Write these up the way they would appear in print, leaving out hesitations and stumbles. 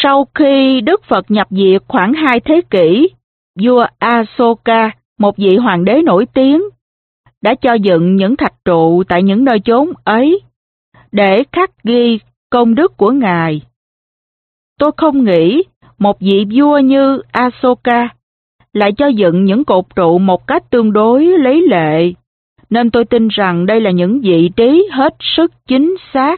Sau khi Đức Phật nhập diệt khoảng 2 thế kỷ, vua Asoka, một vị hoàng đế nổi tiếng, đã cho dựng những thạch trụ tại những nơi chốn ấy để khắc ghi công đức của Ngài. Tôi không nghĩ một vị vua như Asoka lại cho dựng những cột trụ một cách tương đối lấy lệ, nên tôi tin rằng đây là những vị trí hết sức chính xác.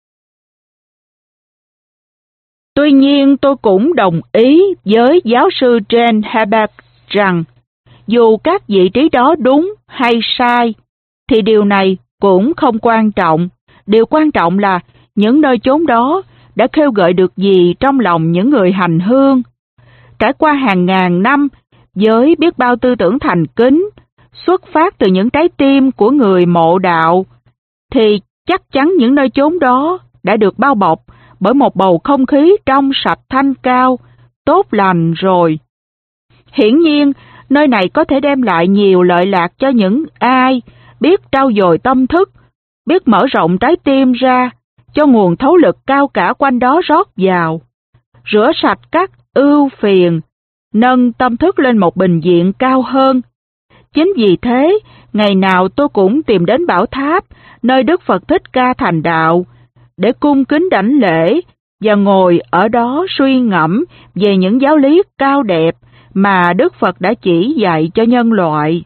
Tuy nhiên, tôi cũng đồng ý với giáo sư Jane Habak rằng dù các vị trí đó đúng hay sai, thì điều này cũng không quan trọng. Điều quan trọng là những nơi chốn đó đã khêu gợi được gì trong lòng những người hành hương. Trải qua hàng ngàn năm với biết bao tư tưởng thành kính, xuất phát từ những trái tim của người mộ đạo, thì chắc chắn những nơi chốn đó đã được bao bọc bởi một bầu không khí trong sạch thanh cao, tốt lành rồi. Hiển nhiên, nơi này có thể đem lại nhiều lợi lạc cho những ai biết trau dồi tâm thức, biết mở rộng trái tim ra, cho nguồn thấu lực cao cả quanh đó rót vào, rửa sạch các ưu phiền, nâng tâm thức lên một bình diện cao hơn. Chính vì thế, ngày nào tôi cũng tìm đến Bảo Tháp, nơi Đức Phật Thích Ca thành đạo, để cung kính đảnh lễ và ngồi ở đó suy ngẫm về những giáo lý cao đẹp mà Đức Phật đã chỉ dạy cho nhân loại.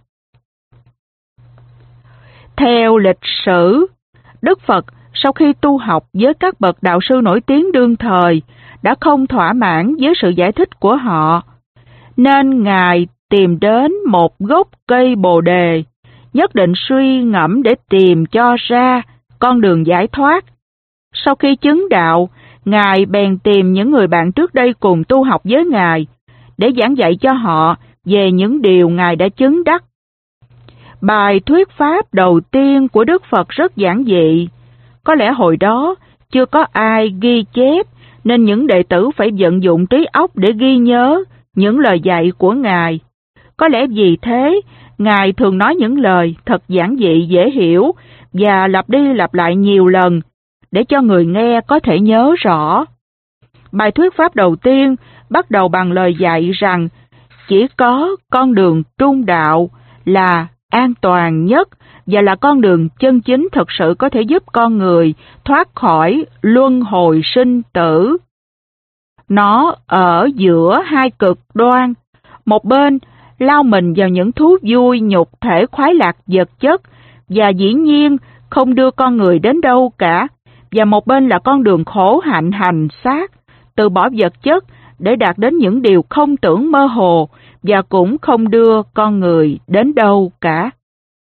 Theo lịch sử, Đức Phật sau khi tu học với các bậc đạo sư nổi tiếng đương thời đã không thỏa mãn với sự giải thích của họ, nên Ngài tìm đến một gốc cây Bồ Đề, nhất định suy ngẫm để tìm cho ra con đường giải thoát. Sau khi chứng đạo, Ngài bèn tìm những người bạn trước đây cùng tu học với Ngài, để giảng dạy cho họ về những điều Ngài đã chứng đắc. Bài thuyết pháp đầu tiên của Đức Phật rất giản dị. Có lẽ hồi đó chưa có ai ghi chép, nên những đệ tử phải vận dụng trí óc để ghi nhớ những lời dạy của Ngài. Có lẽ vì thế, Ngài thường nói những lời thật giản dị dễ hiểu và lặp đi lặp lại nhiều lần để cho người nghe có thể nhớ rõ. Bài thuyết pháp đầu tiên bắt đầu bằng lời dạy rằng chỉ có con đường trung đạo là an toàn nhất và là con đường chân chính thực sự có thể giúp con người thoát khỏi luân hồi sinh tử. Nó ở giữa hai cực đoan, một bên lao mình vào những thú vui nhục thể khoái lạc vật chất và dĩ nhiên không đưa con người đến đâu cả, và một bên là con đường khổ hạnh hành xác, từ bỏ vật chất để đạt đến những điều không tưởng mơ hồ và cũng không đưa con người đến đâu cả.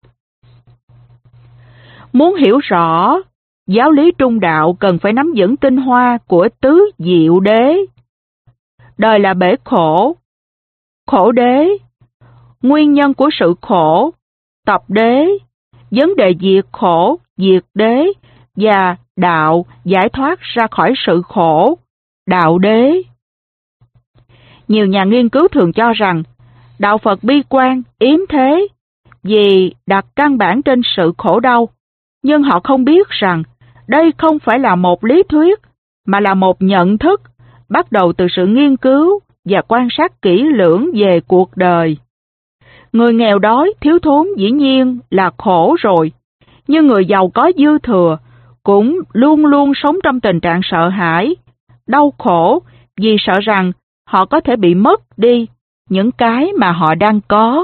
Muốn hiểu rõ giáo lý trung đạo, cần phải nắm vững tinh hoa của tứ diệu đế. Đời là bể khổ, khổ đế, nguyên nhân của sự khổ, tập đế, vấn đề diệt khổ, diệt đế, và đạo giải thoát ra khỏi sự khổ, đạo đế. Nhiều nhà nghiên cứu thường cho rằng đạo Phật bi quan, yếm thế vì đặt căn bản trên sự khổ đau, nhưng họ không biết rằng đây không phải là một lý thuyết, mà là một nhận thức bắt đầu từ sự nghiên cứu và quan sát kỹ lưỡng về cuộc đời. Người nghèo đói, thiếu thốn dĩ nhiên là khổ rồi, nhưng người giàu có dư thừa cũng luôn luôn sống trong tình trạng sợ hãi, đau khổ vì sợ rằng họ có thể bị mất đi những cái mà họ đang có.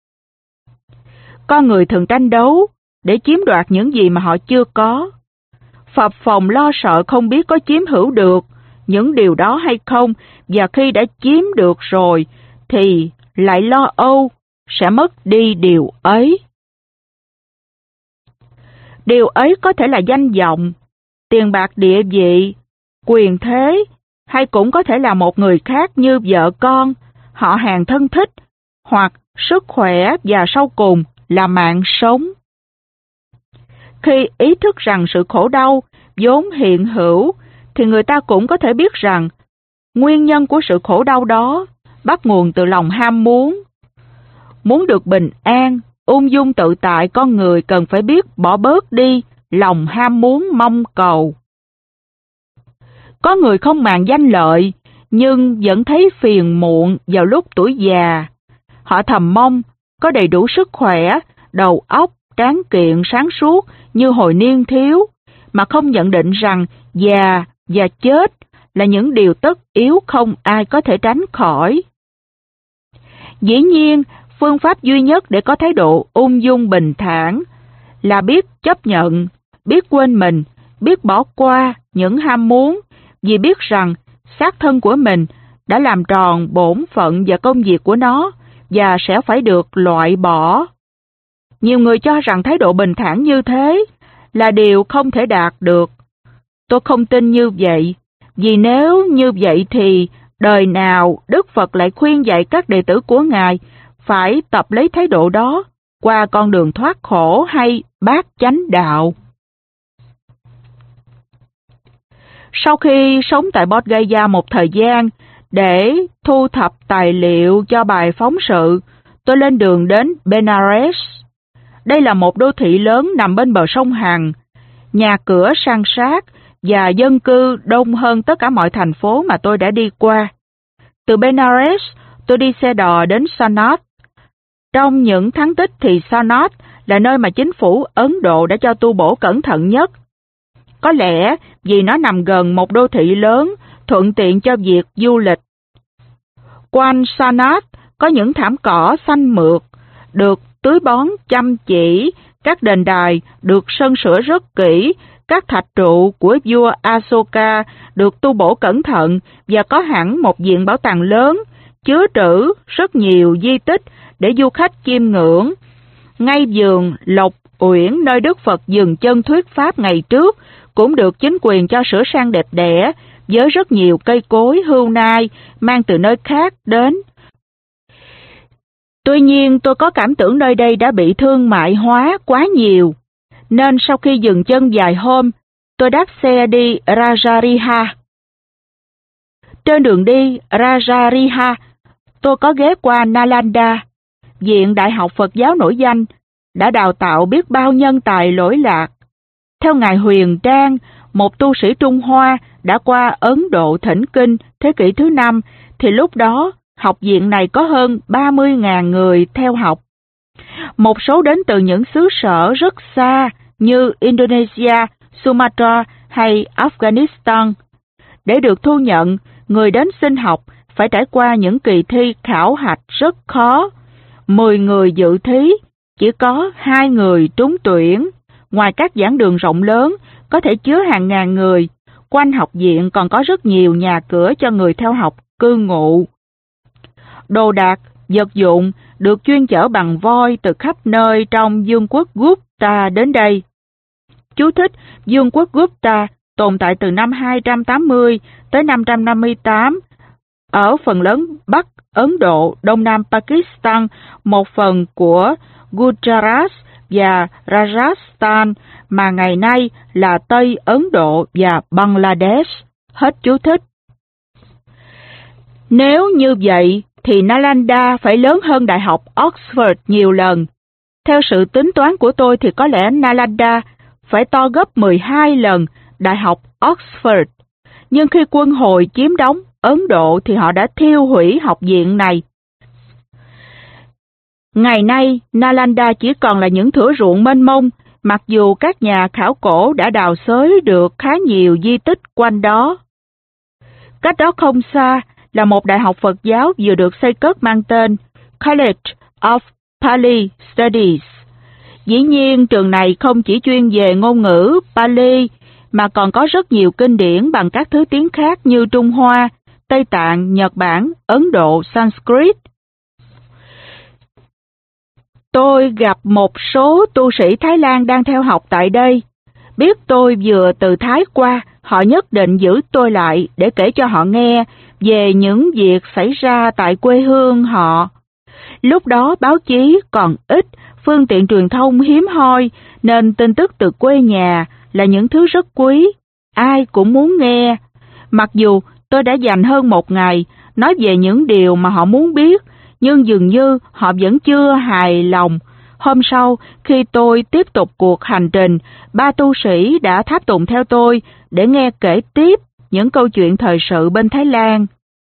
Con người thường tranh đấu để chiếm đoạt những gì mà họ chưa có, phập phồng lo sợ không biết có chiếm hữu được những điều đó hay không, và khi đã chiếm được rồi thì lại lo âu sẽ mất đi điều ấy. Điều ấy có thể là danh vọng, tiền bạc, địa vị, quyền thế, hay cũng có thể là một người khác như vợ con, họ hàng thân thích, hoặc sức khỏe, và sau cùng là mạng sống. Khi ý thức rằng sự khổ đau vốn hiện hữu, thì người ta cũng có thể biết rằng nguyên nhân của sự khổ đau đó bắt nguồn từ lòng ham muốn. Muốn được bình an, ung dung tự tại, con người cần phải biết bỏ bớt đi lòng ham muốn mong cầu. Có người không màng danh lợi nhưng vẫn thấy phiền muộn vào lúc tuổi già. Họ thầm mong có đầy đủ sức khỏe, đầu óc, tráng kiện, sáng suốt như hồi niên thiếu, mà không nhận định rằng già và chết là những điều tất yếu không ai có thể tránh khỏi. Dĩ nhiên, phương pháp duy nhất để có thái độ ung dung bình thản là biết chấp nhận, biết quên mình, biết bỏ qua những ham muốn, vì biết rằng xác thân của mình đã làm tròn bổn phận và công việc của nó và sẽ phải được loại bỏ. Nhiều người cho rằng thái độ bình thản như thế là điều không thể đạt được. Tôi không tin như vậy, vì nếu như vậy thì đời nào Đức Phật lại khuyên dạy các đệ tử của Ngài phải tập lấy thái độ đó qua con đường thoát khổ hay bát chánh đạo. Sau khi sống tại Bodh Gaya một thời gian để thu thập tài liệu cho bài phóng sự, tôi lên đường đến Benares. Đây là một đô thị lớn nằm bên bờ sông Hằng, nhà cửa san sát và dân cư đông hơn tất cả mọi thành phố mà tôi đã đi qua. Từ Benares, tôi đi xe đò đến Sanat. Trong những tháng Tích thì Sanat là nơi mà chính phủ Ấn Độ đã cho tu bổ cẩn thận nhất. Có lẽ vì nó nằm gần một đô thị lớn, thuận tiện cho việc du lịch. Quanh Sanat có những thảm cỏ xanh mượt, được tưới bón chăm chỉ, các đền đài được sơn sửa rất kỹ, các thạch trụ của vua Asoka được tu bổ cẩn thận và có hẳn một viện bảo tàng lớn, chứa trữ rất nhiều di tích để du khách chiêm ngưỡng. Ngay vườn Lộc Uyển nơi Đức Phật dừng chân thuyết pháp ngày trước cũng được chính quyền cho sửa sang đẹp đẽ, với rất nhiều cây cối hưu nai mang từ nơi khác đến. Tuy nhiên, tôi có cảm tưởng nơi đây đã bị thương mại hóa quá nhiều, nên sau khi dừng chân vài hôm, tôi đáp xe đi Rajariha. Trên đường đi Rajariha, tôi có ghé qua Nalanda, viện đại học Phật giáo nổi danh, đã đào tạo biết bao nhân tài lỗi lạc. Theo Ngài Huyền Trang, một tu sĩ Trung Hoa đã qua Ấn Độ thỉnh kinh thế kỷ thứ 5, thì lúc đó học viện này có hơn 30.000 người theo học. Một số đến từ những xứ sở rất xa như Indonesia, Sumatra hay Afghanistan. Để được thu nhận, người đến xin học phải trải qua những kỳ thi khảo hạch rất khó. 10 người dự thí, chỉ có 2 người trúng tuyển. Ngoài các giảng đường rộng lớn, có thể chứa hàng ngàn người, quanh học viện còn có rất nhiều nhà cửa cho người theo học cư ngụ. Đồ đạc, vật dụng được chuyên chở bằng voi từ khắp nơi trong vương quốc Gupta đến đây. Chú thích: vương quốc Gupta tồn tại từ năm 280 tới 558 ở phần lớn Bắc Ấn Độ, Đông Nam Pakistan, một phần của Gujarat và Rajasthan mà ngày nay là Tây Ấn Độ và Bangladesh. Hết chú thích. Nếu như vậy thì Nalanda phải lớn hơn Đại học Oxford nhiều lần. Theo sự tính toán của tôi thì có lẽ Nalanda phải to gấp 12 lần Đại học Oxford. Nhưng khi quân Hồi chiếm đóng Ấn Độ thì họ đã thiêu hủy học viện này. Ngày nay, Nalanda chỉ còn là những thửa ruộng mênh mông, mặc dù các nhà khảo cổ đã đào xới được khá nhiều di tích quanh đó. Cách đó không xa là một đại học Phật giáo vừa được xây cất mang tên College of Pali Studies. Dĩ nhiên, trường này không chỉ chuyên về ngôn ngữ Pali, mà còn có rất nhiều kinh điển bằng các thứ tiếng khác như Trung Hoa, Tây Tạng, Nhật Bản, Ấn Độ, Sanskrit. Tôi gặp một số tu sĩ Thái Lan đang theo học tại đây. Biết tôi vừa từ Thái qua, họ nhất định giữ tôi lại để kể cho họ nghe về những việc xảy ra tại quê hương họ. Lúc đó báo chí còn ít, phương tiện truyền thông hiếm hoi, nên tin tức từ quê nhà là những thứ rất quý, ai cũng muốn nghe. Mặc dù tôi đã dành hơn một ngày nói về những điều mà họ muốn biết, nhưng dường như họ vẫn chưa hài lòng. Hôm sau, khi tôi tiếp tục cuộc hành trình, 3 tu sĩ đã tháp tùng theo tôi để nghe kể tiếp những câu chuyện thời sự bên Thái Lan.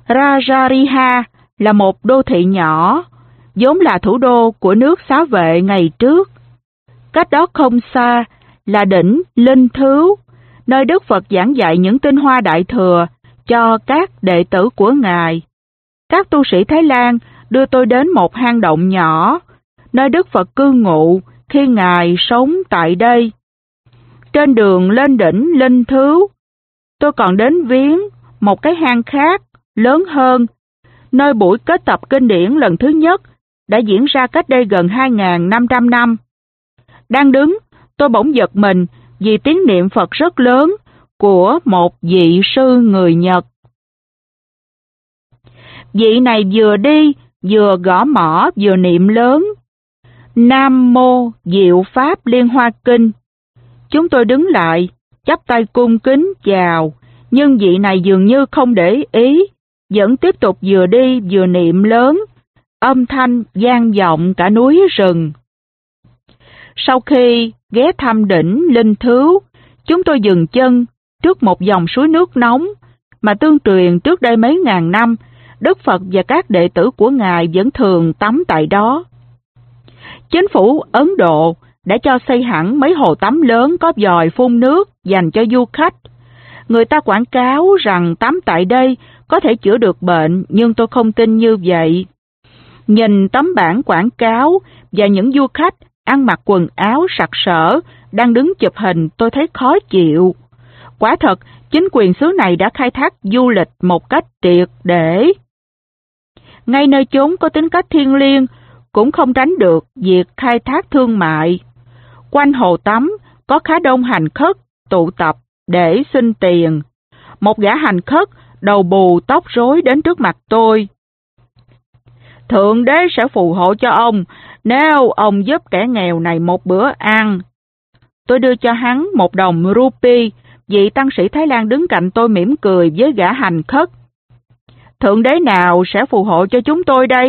Rajariha là một đô thị nhỏ, vốn là thủ đô của nước Xá Vệ ngày trước. Cách đó không xa là đỉnh Linh Thứu, nơi Đức Phật giảng dạy những tinh hoa Đại Thừa cho các đệ tử của Ngài. Các tu sĩ Thái Lan đưa tôi đến một hang động nhỏ, nơi Đức Phật cư ngụ khi Ngài sống tại đây. Trên đường lên đỉnh Linh Thứu, tôi còn đến viếng một cái hang khác, lớn hơn, nơi buổi kết tập kinh điển lần thứ nhất đã diễn ra cách đây gần 2.500 năm. Đang đứng, tôi bỗng giật mình vì tiếng niệm Phật rất lớn của một vị sư người Nhật. Vị này vừa đi, vừa gõ mõ, vừa niệm lớn: Nam Mô Diệu Pháp Liên Hoa Kinh. Chúng tôi đứng lại, chắp tay cung kính chào, nhưng vị này dường như không để ý, vẫn tiếp tục vừa đi vừa niệm lớn, âm thanh vang vọng cả núi rừng. Sau khi ghé thăm đỉnh Linh Thứu, chúng tôi dừng chân trước một dòng suối nước nóng mà tương truyền trước đây mấy ngàn năm, Đức Phật và các đệ tử của Ngài vẫn thường tắm tại đó. Chính phủ Ấn Độ đã cho xây hẳn mấy hồ tắm lớn có vòi phun nước dành cho du khách. Người ta quảng cáo rằng tắm tại đây có thể chữa được bệnh, nhưng tôi không tin như vậy. Nhìn tấm bảng quảng cáo và những du khách ăn mặc quần áo sặc sỡ đang đứng chụp hình, tôi thấy khó chịu. Quả thật, chính quyền xứ này đã khai thác du lịch một cách triệt để. Ngay nơi chốn có tính cách thiêng liêng cũng không tránh được việc khai thác thương mại. Quanh hồ tắm có khá đông hành khất tụ tập để xin tiền. Một gã hành khất đầu bù tóc rối đến trước mặt tôi. Thượng đế sẽ phù hộ cho ông nếu ông giúp kẻ nghèo này một bữa ăn. Tôi đưa cho hắn một đồng rupee. Vị tăng sĩ Thái Lan đứng cạnh tôi mỉm cười với gã hành khất. Thượng đế nào sẽ phù hộ cho chúng tôi đây?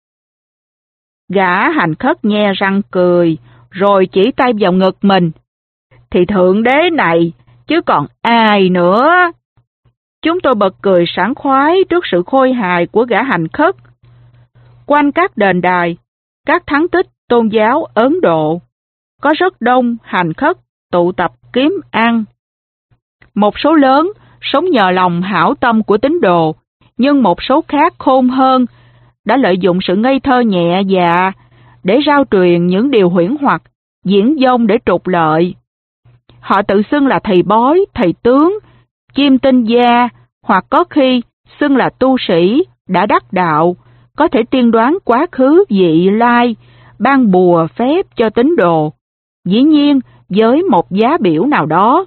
Gã hành khất nhe răng cười, rồi chỉ tay vào ngực mình. Thì thượng đế này, chứ còn ai nữa? Chúng tôi bật cười sảng khoái trước sự khôi hài của gã hành khất. Quanh các đền đài, các thắng tích tôn giáo Ấn Độ, có rất đông hành khất tụ tập kiếm ăn. Một số lớn sống nhờ lòng hảo tâm của tín đồ, nhưng một số khác khôn hơn đã lợi dụng sự ngây thơ nhẹ dạ để rao truyền những điều huyễn hoặc, diễn dông để trục lợi. Họ tự xưng là thầy bói, thầy tướng, chiêm tinh gia, hoặc có khi xưng là tu sĩ đã đắc đạo, có thể tiên đoán quá khứ vị lai, ban bùa phép cho tín đồ, dĩ nhiên với một giá biểu nào đó.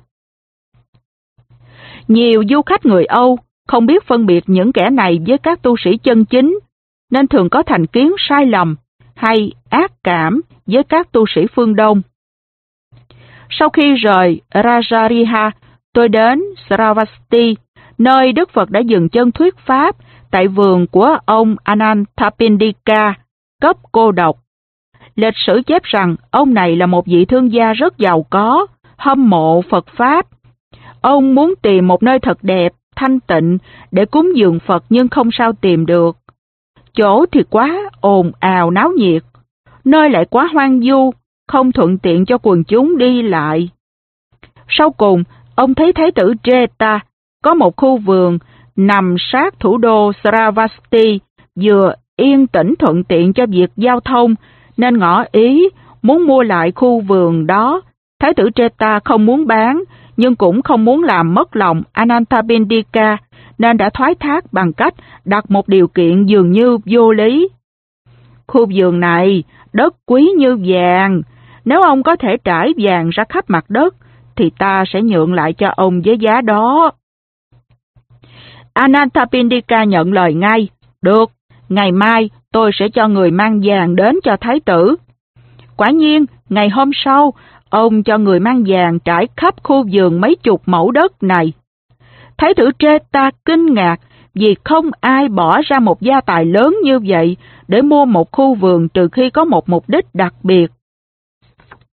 Nhiều du khách người Âu không biết phân biệt những kẻ này với các tu sĩ chân chính, nên thường có thành kiến sai lầm hay ác cảm với các tu sĩ phương Đông. Sau khi rời Rajariha, tôi đến Sravasti, nơi Đức Phật đã dừng chân thuyết pháp tại vườn của ông Anathapindika, cấp cô độc. Lịch sử chép rằng ông này là một vị thương gia rất giàu có, hâm mộ Phật Pháp. Ông muốn tìm một nơi thật đẹp, thanh tịnh để cúng dường Phật nhưng không sao tìm được. Chỗ thì quá ồn ào náo nhiệt, nơi lại quá hoang vu, không thuận tiện cho quần chúng đi lại. Sau cùng, ông thấy Thái tử Jeta có một khu vườn nằm sát thủ đô Sravasti, vừa yên tĩnh thuận tiện cho việc giao thông, nên ngỏ ý muốn mua lại khu vườn đó. Thái tử Jeta không muốn bán, nhưng cũng không muốn làm mất lòng Anathapindika, nên đã thoái thác bằng cách đặt một điều kiện dường như vô lý. Khu vườn này, đất quý như vàng, nếu ông có thể trải vàng ra khắp mặt đất, thì ta sẽ nhượng lại cho ông với giá đó. Anathapindika nhận lời ngay. Được, ngày mai tôi sẽ cho người mang vàng đến cho thái tử. Quả nhiên, ngày hôm sau, ông cho người mang vàng trải khắp khu vườn mấy chục mẫu đất này. Thái tử Jeta kinh ngạc vì không ai bỏ ra một gia tài lớn như vậy để mua một khu vườn trừ khi có một mục đích đặc biệt.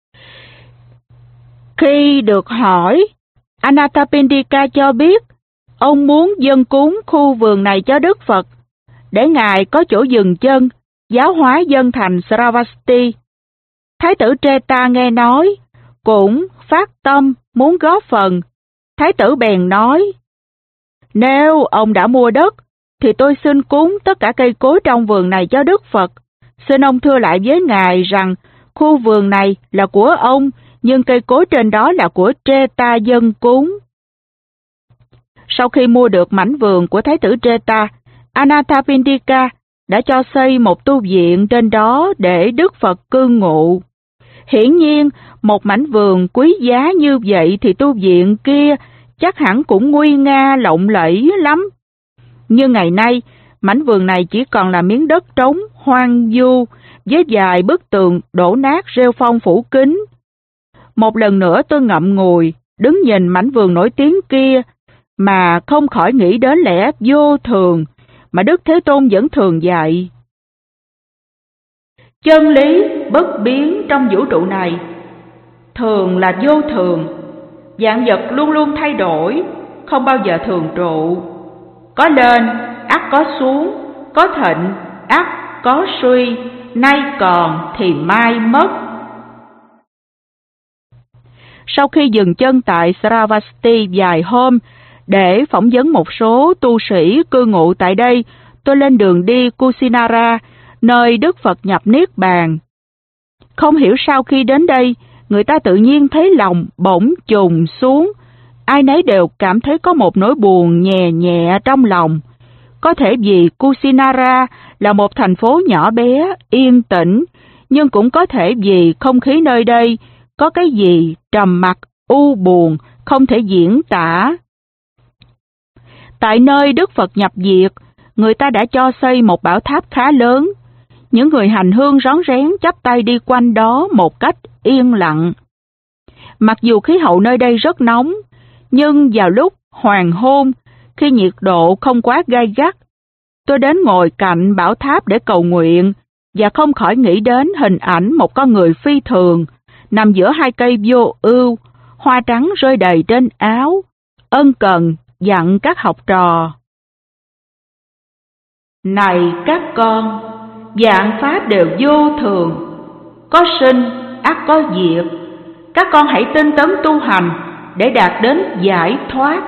Khi được hỏi, Anathapindika cho biết Ông muốn dâng cúng khu vườn này cho Đức Phật, để Ngài có chỗ dừng chân, giáo hóa dân thành Sravasti. Thái tử Treta nghe nói, cũng phát tâm muốn góp phần. Thái tử bèn nói, nếu ông đã mua đất, thì tôi xin cúng tất cả cây cối trong vườn này cho Đức Phật. Xin ông thưa lại với Ngài rằng khu vườn này là của ông, nhưng cây cối trên đó là của Treta dân cúng. Sau khi mua được mảnh vườn của Thái tử Treta, Anathapindika đã cho xây một tu viện trên đó để Đức Phật cư ngụ. Hiển nhiên, một mảnh vườn quý giá như vậy thì tu viện kia chắc hẳn cũng nguy nga lộng lẫy lắm. Nhưng ngày nay, mảnh vườn này chỉ còn là miếng đất trống, hoang vu, với vài bức tường đổ nát rêu phong phủ kín. Một lần nữa tôi ngậm ngùi, đứng nhìn mảnh vườn nổi tiếng kia, mà không khỏi nghĩ đến lẽ vô thường mà Đức Thế Tôn vẫn thường dạy. Chân lý bất biến trong vũ trụ này, thường là vô thường, vạn vật luôn luôn thay đổi, không bao giờ thường trụ. Có lên, ắt có xuống, có thịnh, ắt có suy, nay còn thì mai mất. Sau khi dừng chân tại Sravasti vài hôm để phỏng vấn một số tu sĩ cư ngụ tại đây, tôi lên đường đi Kusinara, nơi Đức Phật nhập Niết Bàn. Không hiểu sao khi đến đây, người ta tự nhiên thấy lòng bỗng trùng xuống, ai nấy đều cảm thấy có một nỗi buồn nhẹ nhẹ trong lòng. Có thể vì Kusinara là một thành phố nhỏ bé, yên tĩnh, nhưng cũng có thể vì không khí nơi đây có cái gì trầm mặc, u buồn, không thể diễn tả. Tại nơi Đức Phật nhập diệt, người ta đã cho xây một bảo tháp khá lớn. Những người hành hương rón rén chắp tay đi quanh đó một cách yên lặng. Mặc dù khí hậu nơi đây rất nóng, nhưng vào lúc hoàng hôn, khi nhiệt độ không quá gay gắt, tôi đến ngồi cạnh bảo tháp để cầu nguyện và không khỏi nghĩ đến hình ảnh một con người phi thường nằm giữa hai cây vô ưu, hoa trắng rơi đầy trên áo, ân cần dặn các học trò. Này các con, vạn pháp đều vô thường, có sinh ắt có diệt, các con hãy tinh tấn tu hành để đạt đến giải thoát.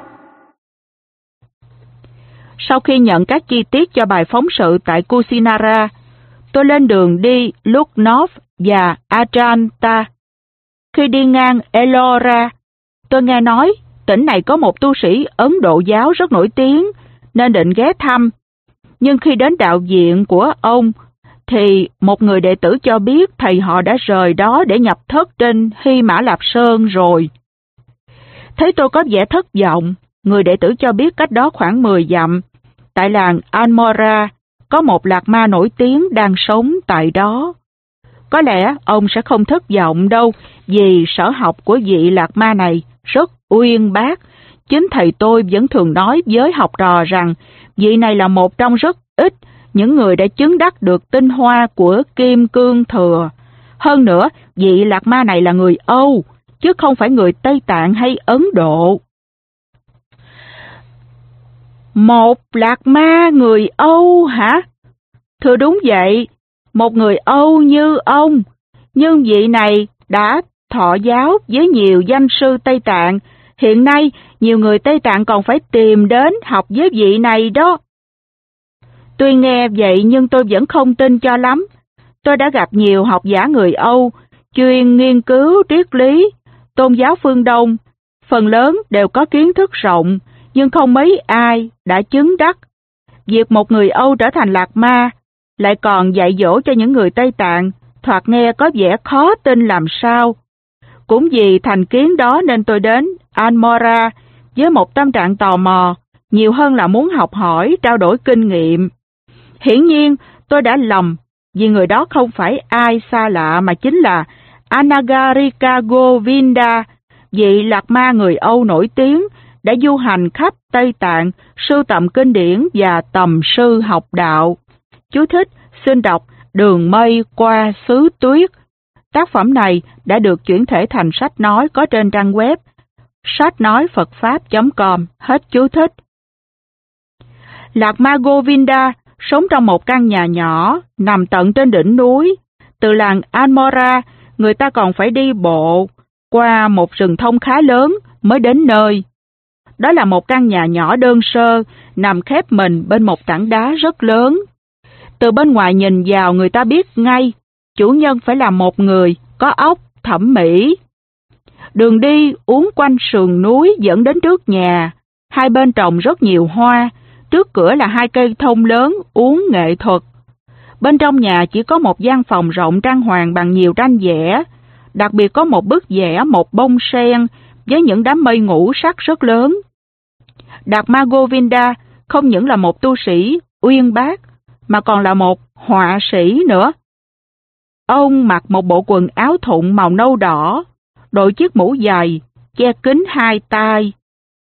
Sau khi nhận các chi tiết cho bài phóng sự tại Kusinara, tôi lên đường đi Lucknow và Ajanta. Khi đi ngang Ellora, tôi nghe nói tỉnh này có một tu sĩ Ấn Độ giáo rất nổi tiếng, nên định ghé thăm. Nhưng khi đến đạo viện của ông, thì một người đệ tử cho biết thầy họ đã rời đó để nhập thất trên Hy Mã Lạp Sơn rồi. Thấy tôi có vẻ thất vọng, người đệ tử cho biết cách đó khoảng 10 dặm, tại làng Almora, có một lạc ma nổi tiếng đang sống tại đó. Có lẽ ông sẽ không thất vọng đâu, vì sở học của vị lạc ma này rất uyên bác. Chính thầy tôi vẫn thường nói với học trò rằng vị này là một trong rất ít những người đã chứng đắc được tinh hoa của Kim Cương Thừa. Hơn nữa, vị lạc ma này là người Âu, chứ không phải người Tây Tạng hay Ấn Độ. Một lạc ma người Âu hả? Thưa đúng vậy, một người Âu như ông, nhưng vị này đã thọ giáo với nhiều danh sư Tây Tạng. Hiện nay, nhiều người Tây Tạng còn phải tìm đến học với vị này đó. Tuy nghe vậy nhưng tôi vẫn không tin cho lắm. Tôi đã gặp nhiều học giả người Âu, chuyên nghiên cứu triết lý, tôn giáo phương Đông. Phần lớn đều có kiến thức rộng, nhưng không mấy ai đã chứng đắc. Việc một người Âu trở thành lạc ma, lại còn dạy dỗ cho những người Tây Tạng, thoạt nghe có vẻ khó tin làm sao. Cũng vì thành kiến đó nên tôi đến Almora với một tâm trạng tò mò, nhiều hơn là muốn học hỏi, trao đổi kinh nghiệm. Hiển nhiên, tôi đã lầm, vì người đó không phải ai xa lạ mà chính là Anagarika Govinda, vị lạc ma người Âu nổi tiếng, đã du hành khắp Tây Tạng, sưu tầm kinh điển và tầm sư học đạo. Chú thích, xin đọc Đường mây qua xứ tuyết. Tác phẩm này đã được chuyển thể thành sách nói có trên trang web sách nói Phật Pháp.com, hết chú thích. Lạc Ma Govinda sống trong một căn nhà nhỏ, nằm tận trên đỉnh núi. Từ làng Almora, người ta còn phải đi bộ qua một rừng thông khá lớn mới đến nơi. Đó là một căn nhà nhỏ đơn sơ, nằm khép mình bên một tảng đá rất lớn. Từ bên ngoài nhìn vào, người ta biết ngay, chủ nhân phải là một người có óc thẩm mỹ. Đường đi uốn quanh sườn núi dẫn đến trước nhà, hai bên trồng rất nhiều hoa, trước cửa là hai cây thông lớn uống nghệ thuật. Bên trong nhà chỉ có một gian phòng rộng trang hoàng bằng nhiều tranh vẽ, đặc biệt có một bức vẽ một bông sen với những đám mây ngũ sắc rất lớn. Đạt Ma Govinda không những là một tu sĩ uyên bác, mà còn là một họa sĩ nữa. Ông mặc một bộ quần áo thụng màu nâu đỏ, đội chiếc mũ dày, che kín hai tai.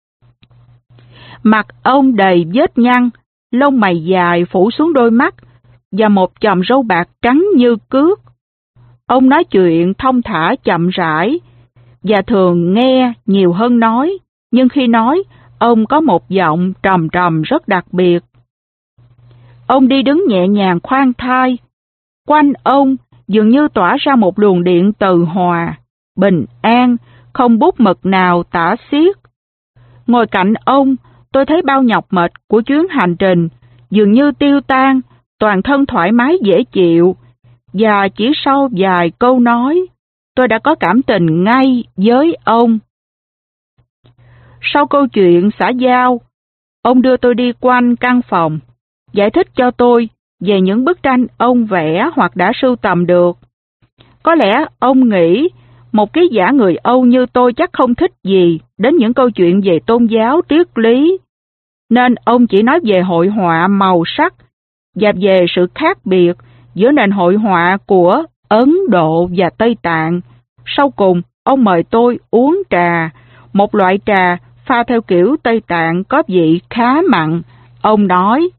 Mặt ông đầy vết nhăn, lông mày dài phủ xuống đôi mắt, và một chòm râu bạc trắng như cước. Ông nói chuyện thông thả chậm rãi, và thường nghe nhiều hơn nói, nhưng khi nói, ông có một giọng trầm trầm rất đặc biệt. Ông đi đứng nhẹ nhàng khoan thai, quanh ông dường như tỏa ra một luồng điện từ hòa, bình an, không bút mực nào tả xiết. Ngồi cạnh ông, tôi thấy bao nhọc mệt của chuyến hành trình dường như tiêu tan, toàn thân thoải mái dễ chịu, và chỉ sau vài câu nói, tôi đã có cảm tình ngay với ông. Sau câu chuyện xã giao, ông đưa tôi đi quanh căn phòng, giải thích cho tôi về những bức tranh ông vẽ hoặc đã sưu tầm được. Có lẽ ông nghĩ một ký giả người Âu như tôi chắc không thích gì đến những câu chuyện về tôn giáo triết lý, nên ông chỉ nói về hội họa màu sắc và về sự khác biệt giữa nền hội họa của Ấn Độ và Tây Tạng. Sau cùng, ông mời tôi uống trà, một loại trà pha theo kiểu Tây Tạng có vị khá mặn. Ông nói,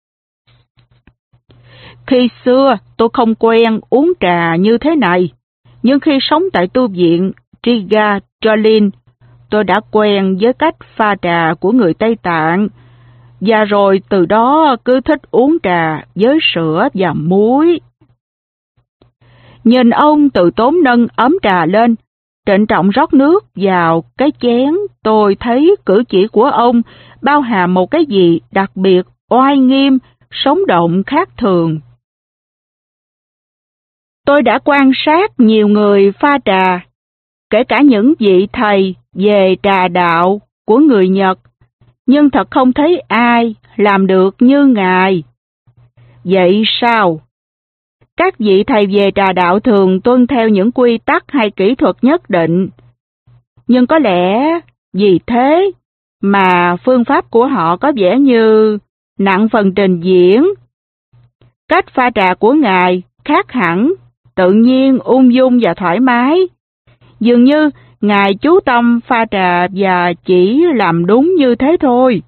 khi xưa tôi không quen uống trà như thế này, nhưng khi sống tại tu viện Triga-Jolin, tôi đã quen với cách pha trà của người Tây Tạng, và rồi từ đó cứ thích uống trà với sữa và muối. Nhìn ông từ tốn nâng ấm trà lên, trịnh trọng rót nước vào cái chén, tôi thấy cử chỉ của ông bao hàm một cái gì đặc biệt, oai nghiêm, sống động khác thường. Tôi đã quan sát nhiều người pha trà, kể cả những vị thầy về trà đạo của người Nhật, nhưng thật không thấy ai làm được như Ngài. Vậy sao? Các vị thầy về trà đạo thường tuân theo những quy tắc hay kỹ thuật nhất định, nhưng có lẽ vì thế mà phương pháp của họ có vẻ như nặng phần trình diễn. Cách pha trà của Ngài khác hẳn, tự nhiên, ung dung và thoải mái. Dường như Ngài chú tâm pha trà và chỉ làm đúng như thế thôi.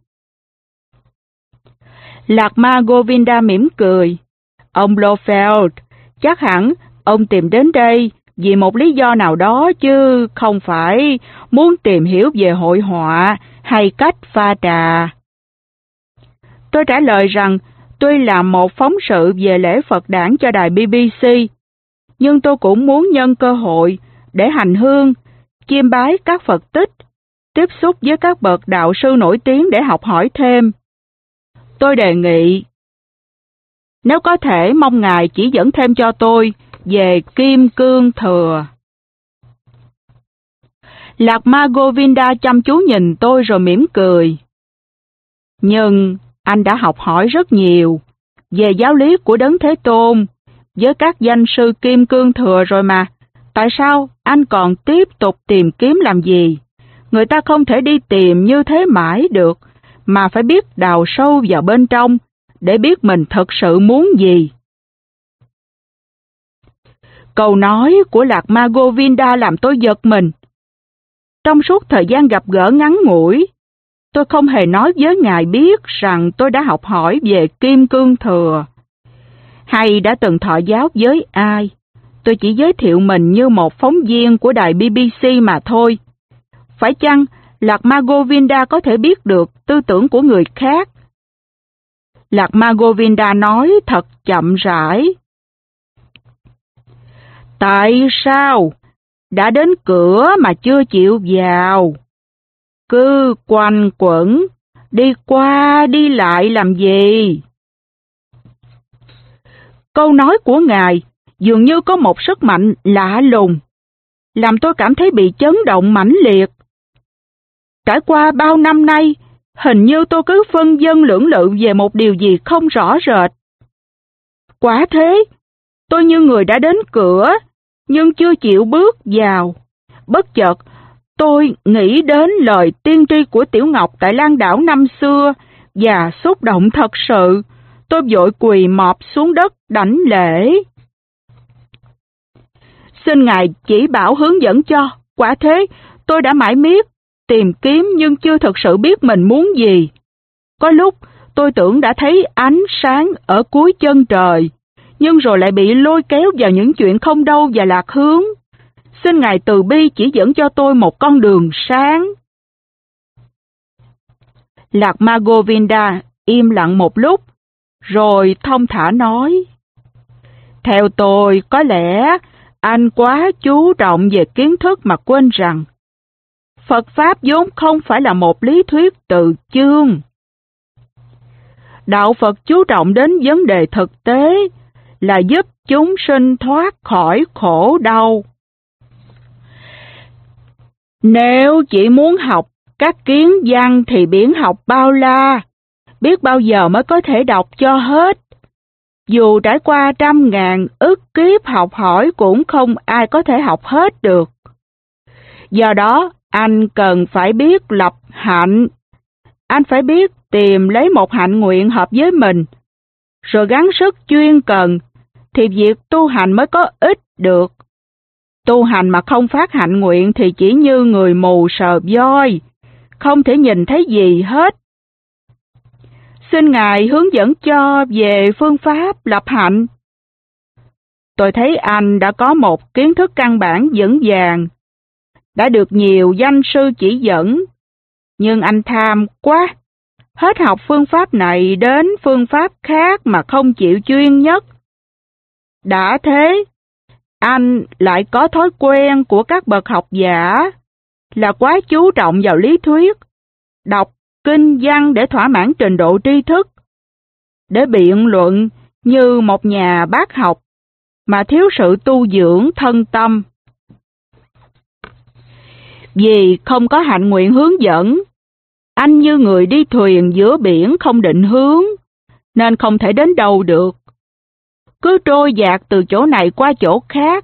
Lạc Ma Govinda mỉm cười. Ông Blofeld, chắc hẳn ông tìm đến đây vì một lý do nào đó chứ không phải muốn tìm hiểu về hội họa hay cách pha trà. Tôi trả lời rằng tôi làm một phóng sự về lễ Phật đản cho đài BBC, nhưng tôi cũng muốn nhân cơ hội để hành hương, chiêm bái các Phật tích, tiếp xúc với các bậc đạo sư nổi tiếng để học hỏi thêm. Tôi đề nghị, nếu có thể mong Ngài chỉ dẫn thêm cho tôi về Kim Cương Thừa. Lạc Ma Govinda chăm chú nhìn tôi rồi mỉm cười. Nhưng anh đã học hỏi rất nhiều về giáo lý của Đấng Thế Tôn với các danh sư Kim Cương Thừa rồi mà. Tại sao anh còn tiếp tục tìm kiếm làm gì? Người ta không thể đi tìm như thế mãi được, mà phải biết đào sâu vào bên trong để biết mình thật sự muốn gì. Câu nói của Lạc Ma Govinda làm tôi giật mình. Trong suốt thời gian gặp gỡ ngắn ngủi, tôi không hề nói với Ngài biết rằng tôi đã học hỏi về Kim Cương Thừa, hay đã từng thọ giáo với ai. Tôi chỉ giới thiệu mình như một phóng viên của đài BBC mà thôi. Phải chăng Lạc Ma Govinda có thể biết được tư tưởng của người khác. Lạc Ma Govinda nói thật chậm rãi. Tại sao đã đến cửa mà chưa chịu vào? Cứ quanh quẩn, đi qua đi lại làm gì? Câu nói của Ngài dường như có một sức mạnh lạ lùng, làm tôi cảm thấy bị chấn động mãnh liệt. Trải qua bao năm nay, hình như tôi cứ phân vân lưỡng lự về một điều gì không rõ rệt. Quả thế, tôi như người đã đến cửa, nhưng chưa chịu bước vào. Bất chợt, tôi nghĩ đến lời tiên tri của Tiểu Ngọc tại Lan Đảo năm xưa, và xúc động thật sự, tôi vội quỳ mọp xuống đất đảnh lễ. Xin Ngài chỉ bảo hướng dẫn cho. Quả thế, tôi đã mải miết tìm kiếm nhưng chưa thực sự biết mình muốn gì. Có lúc tôi tưởng đã thấy ánh sáng ở cuối chân trời, nhưng rồi lại bị lôi kéo vào những chuyện không đâu và lạc hướng. Xin Ngài từ bi chỉ dẫn cho tôi một con đường sáng. Lạc Ma Govinda im lặng một lúc, rồi thong thả nói: Theo tôi, có lẽ anh quá chú trọng về kiến thức mà quên rằng Phật Pháp vốn không phải là một lý thuyết từ chương. Đạo Phật chú trọng đến vấn đề thực tế là giúp chúng sinh thoát khỏi khổ đau. Nếu chỉ muốn học các kiến văn thì biển học bao la, biết bao giờ mới có thể đọc cho hết. Dù trải qua trăm ngàn ức kiếp học hỏi cũng không ai có thể học hết được. Do đó, anh cần phải biết lập hạnh. Anh phải biết tìm lấy một hạnh nguyện hợp với mình, rồi gắng sức chuyên cần, thì việc tu hành mới có ích được. Tu hành mà không phát hạnh nguyện thì chỉ như người mù sờ voi, không thể nhìn thấy gì hết. Xin Ngài hướng dẫn cho về phương pháp lập hạnh. Tôi thấy anh đã có một kiến thức căn bản vững vàng, đã được nhiều danh sư chỉ dẫn, nhưng anh tham quá, hết học phương pháp này đến phương pháp khác mà không chịu chuyên nhất. Đã thế, anh lại có thói quen của các bậc học giả là quá chú trọng vào lý thuyết, đọc kinh văn để thỏa mãn trình độ tri thức, để biện luận như một nhà bác học, mà thiếu sự tu dưỡng thân tâm. Vì không có hạnh nguyện hướng dẫn, anh như người đi thuyền giữa biển không định hướng, nên không thể đến đâu được, cứ trôi dạt từ chỗ này qua chỗ khác.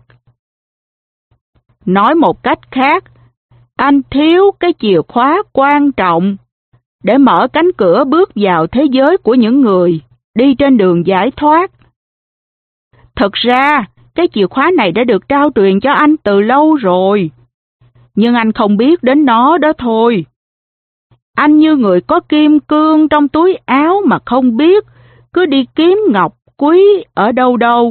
Nói một cách khác, anh thiếu cái chìa khóa quan trọng để mở cánh cửa bước vào thế giới của những người đi trên đường giải thoát. Thực ra, cái chìa khóa này đã được trao truyền cho anh từ lâu rồi, nhưng anh không biết đến nó đó thôi. Anh như người có kim cương trong túi áo mà không biết, cứ đi kiếm ngọc quý ở đâu đâu.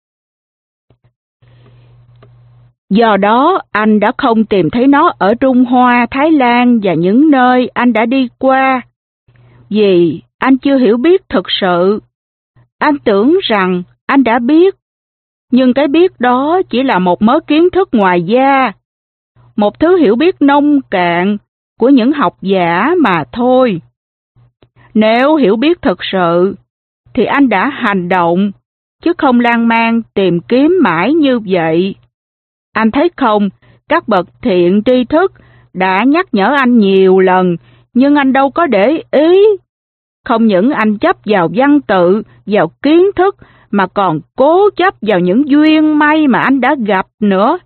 Do đó, anh đã không tìm thấy nó ở Trung Hoa, Thái Lan và những nơi anh đã đi qua, vì anh chưa hiểu biết thực sự. Anh tưởng rằng anh đã biết, nhưng cái biết đó chỉ là một mớ kiến thức ngoài da, một thứ hiểu biết nông cạn của những học giả mà thôi. Nếu hiểu biết thực sự, thì anh đã hành động, chứ không lan man tìm kiếm mãi như vậy. Anh thấy không, các bậc thiện tri thức đã nhắc nhở anh nhiều lần, nhưng anh đâu có để ý. Không những anh chấp vào văn tự, vào kiến thức, mà còn cố chấp vào những duyên may mà anh đã gặp nữa.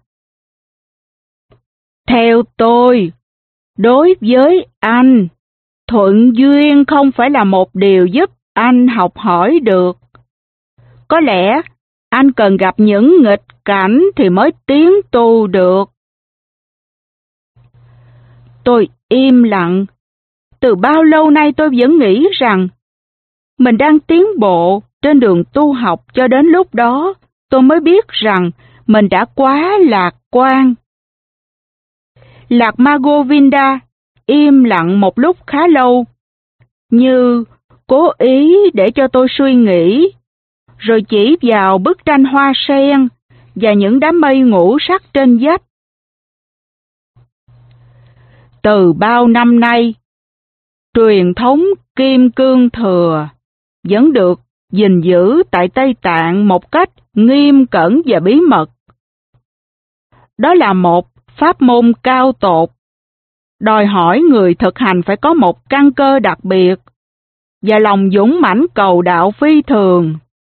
Theo tôi, đối với anh, thuận duyên không phải là một điều giúp anh học hỏi được. Có lẽ anh cần gặp những nghịch cảnh thì mới tiến tu được. Tôi im lặng. Từ bao lâu nay tôi vẫn nghĩ rằng mình đang tiến bộ trên đường tu học, cho đến lúc đó tôi mới biết rằng mình đã quá lạc quan. Lạc Ma Govinda im lặng một lúc khá lâu, như cố ý để cho tôi suy nghĩ, rồi chỉ vào bức tranh hoa sen và những đám mây ngũ sắc trên vách. Từ bao năm nay, truyền thống kim cương thừa vẫn được gìn giữ tại Tây Tạng một cách nghiêm cẩn và bí mật. Đó là một pháp môn cao tột, đòi hỏi người thực hành phải có một căn cơ đặc biệt và lòng dũng mãnh cầu đạo phi thường.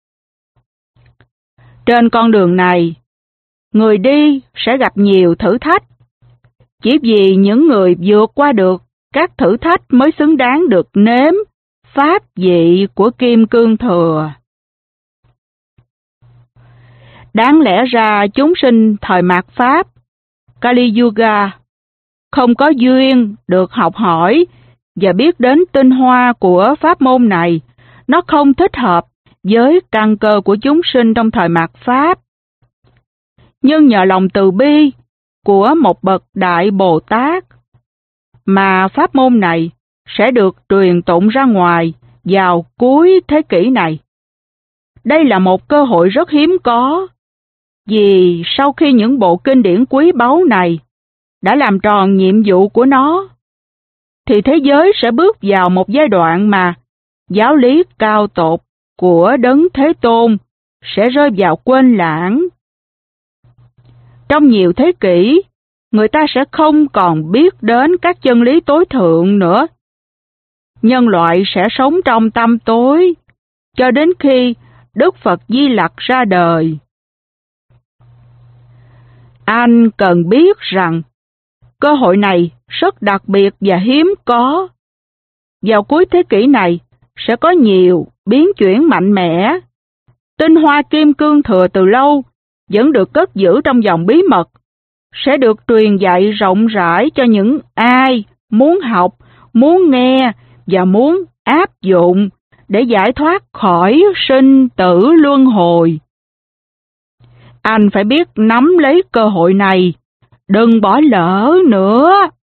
Trên con đường này, người đi sẽ gặp nhiều thử thách, chỉ vì những người vượt qua được các thử thách mới xứng đáng được nếm pháp vị của kim cương thừa. Đáng lẽ ra chúng sinh thời mạt Pháp, Kali Yuga, không có duyên được học hỏi và biết đến tinh hoa của pháp môn này. Nó không thích hợp với căn cơ của chúng sinh trong thời mạt Pháp. Nhưng nhờ lòng từ bi của một bậc Đại Bồ Tát mà pháp môn này sẽ được truyền tụng ra ngoài vào cuối thế kỷ này. Đây là một cơ hội rất hiếm có, vì sau khi những bộ kinh điển quý báu này đã làm tròn nhiệm vụ của nó, thì thế giới sẽ bước vào một giai đoạn mà giáo lý cao tột của Đấng Thế Tôn sẽ rơi vào quên lãng. Trong nhiều thế kỷ, người ta sẽ không còn biết đến các chân lý tối thượng nữa. Nhân loại sẽ sống trong tăm tối cho đến khi Đức Phật Di Lặc ra đời. Anh cần biết rằng cơ hội này rất đặc biệt và hiếm có. Vào cuối thế kỷ này sẽ có nhiều biến chuyển mạnh mẽ. Tinh hoa kim cương thừa từ lâu vẫn được cất giữ trong vòng bí mật, sẽ được truyền dạy rộng rãi cho những ai muốn học, muốn nghe và muốn áp dụng để giải thoát khỏi sinh tử luân hồi. Anh phải biết nắm lấy cơ hội này, đừng bỏ lỡ nữa.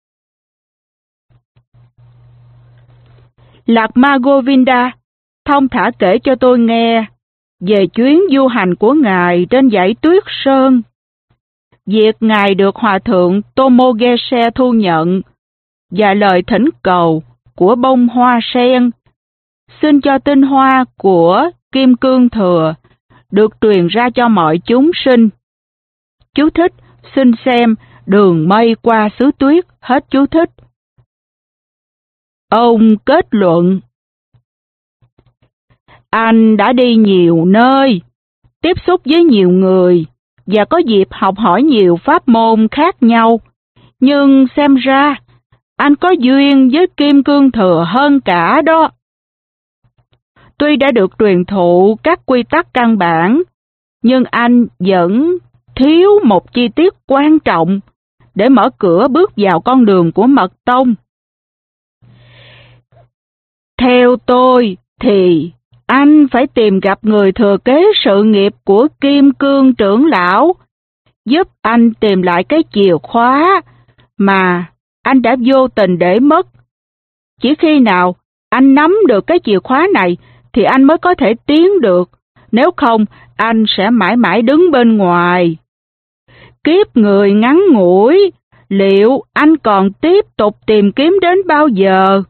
Lạc Ma Govinda thông thả kể cho tôi nghe về chuyến du hành của Ngài trên dãy Tuyết Sơn. Việc Ngài được Hòa thượng Tomogeshe thu nhận và lời thỉnh cầu của bông hoa sen xin cho tinh hoa của kim cương thừa được truyền ra cho mọi chúng sinh. Chú thích xin xem Đường mây qua xứ tuyết, hết chú thích. Ông kết luận: anh đã đi nhiều nơi, tiếp xúc với nhiều người và có dịp học hỏi nhiều pháp môn khác nhau, nhưng xem ra anh có duyên với kim cương thừa hơn cả đó. Tuy đã được truyền thụ các quy tắc căn bản, nhưng anh vẫn thiếu một chi tiết quan trọng để mở cửa bước vào con đường của mật tông. Theo tôi thì anh phải tìm gặp người thừa kế sự nghiệp của Kim Cương trưởng lão, giúp anh tìm lại cái chìa khóa mà anh đã vô tình để mất. Chỉ khi nào anh nắm được cái chìa khóa này thì anh mới có thể tiến được, nếu không anh sẽ mãi mãi đứng bên ngoài. Kiếp người ngắn ngủi, liệu anh còn tiếp tục tìm kiếm đến bao giờ?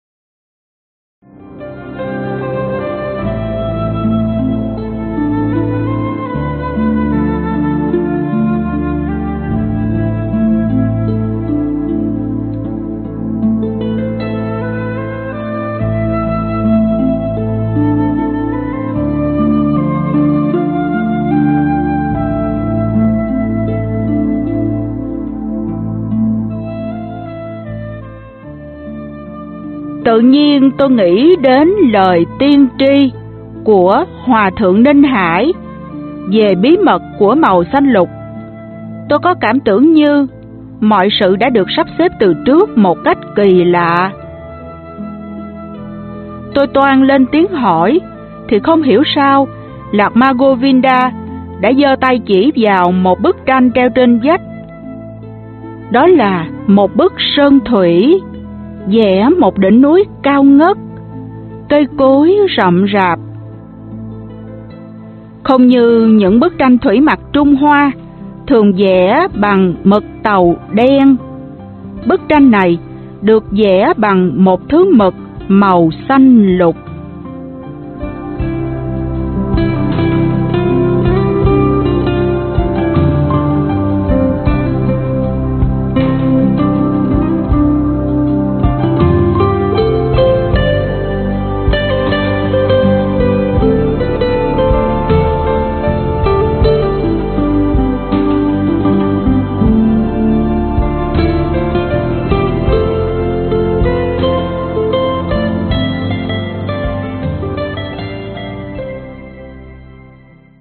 Tự nhiên tôi nghĩ đến lời tiên tri của Hòa thượng Ninh Hải về bí mật của màu xanh lục. Tôi có cảm tưởng như mọi sự đã được sắp xếp từ trước một cách kỳ lạ. Tôi toan lên tiếng hỏi, thì không hiểu sao Lạc Ma Govinda đã giơ tay chỉ vào một bức tranh treo trên vách. Đó là một bức sơn thủy vẽ một đỉnh núi cao ngất, cây cối rậm rạp. Không như những bức tranh thủy mặc Trung Hoa thường vẽ bằng mực tàu đen, bức tranh này được vẽ bằng một thứ mực màu xanh lục.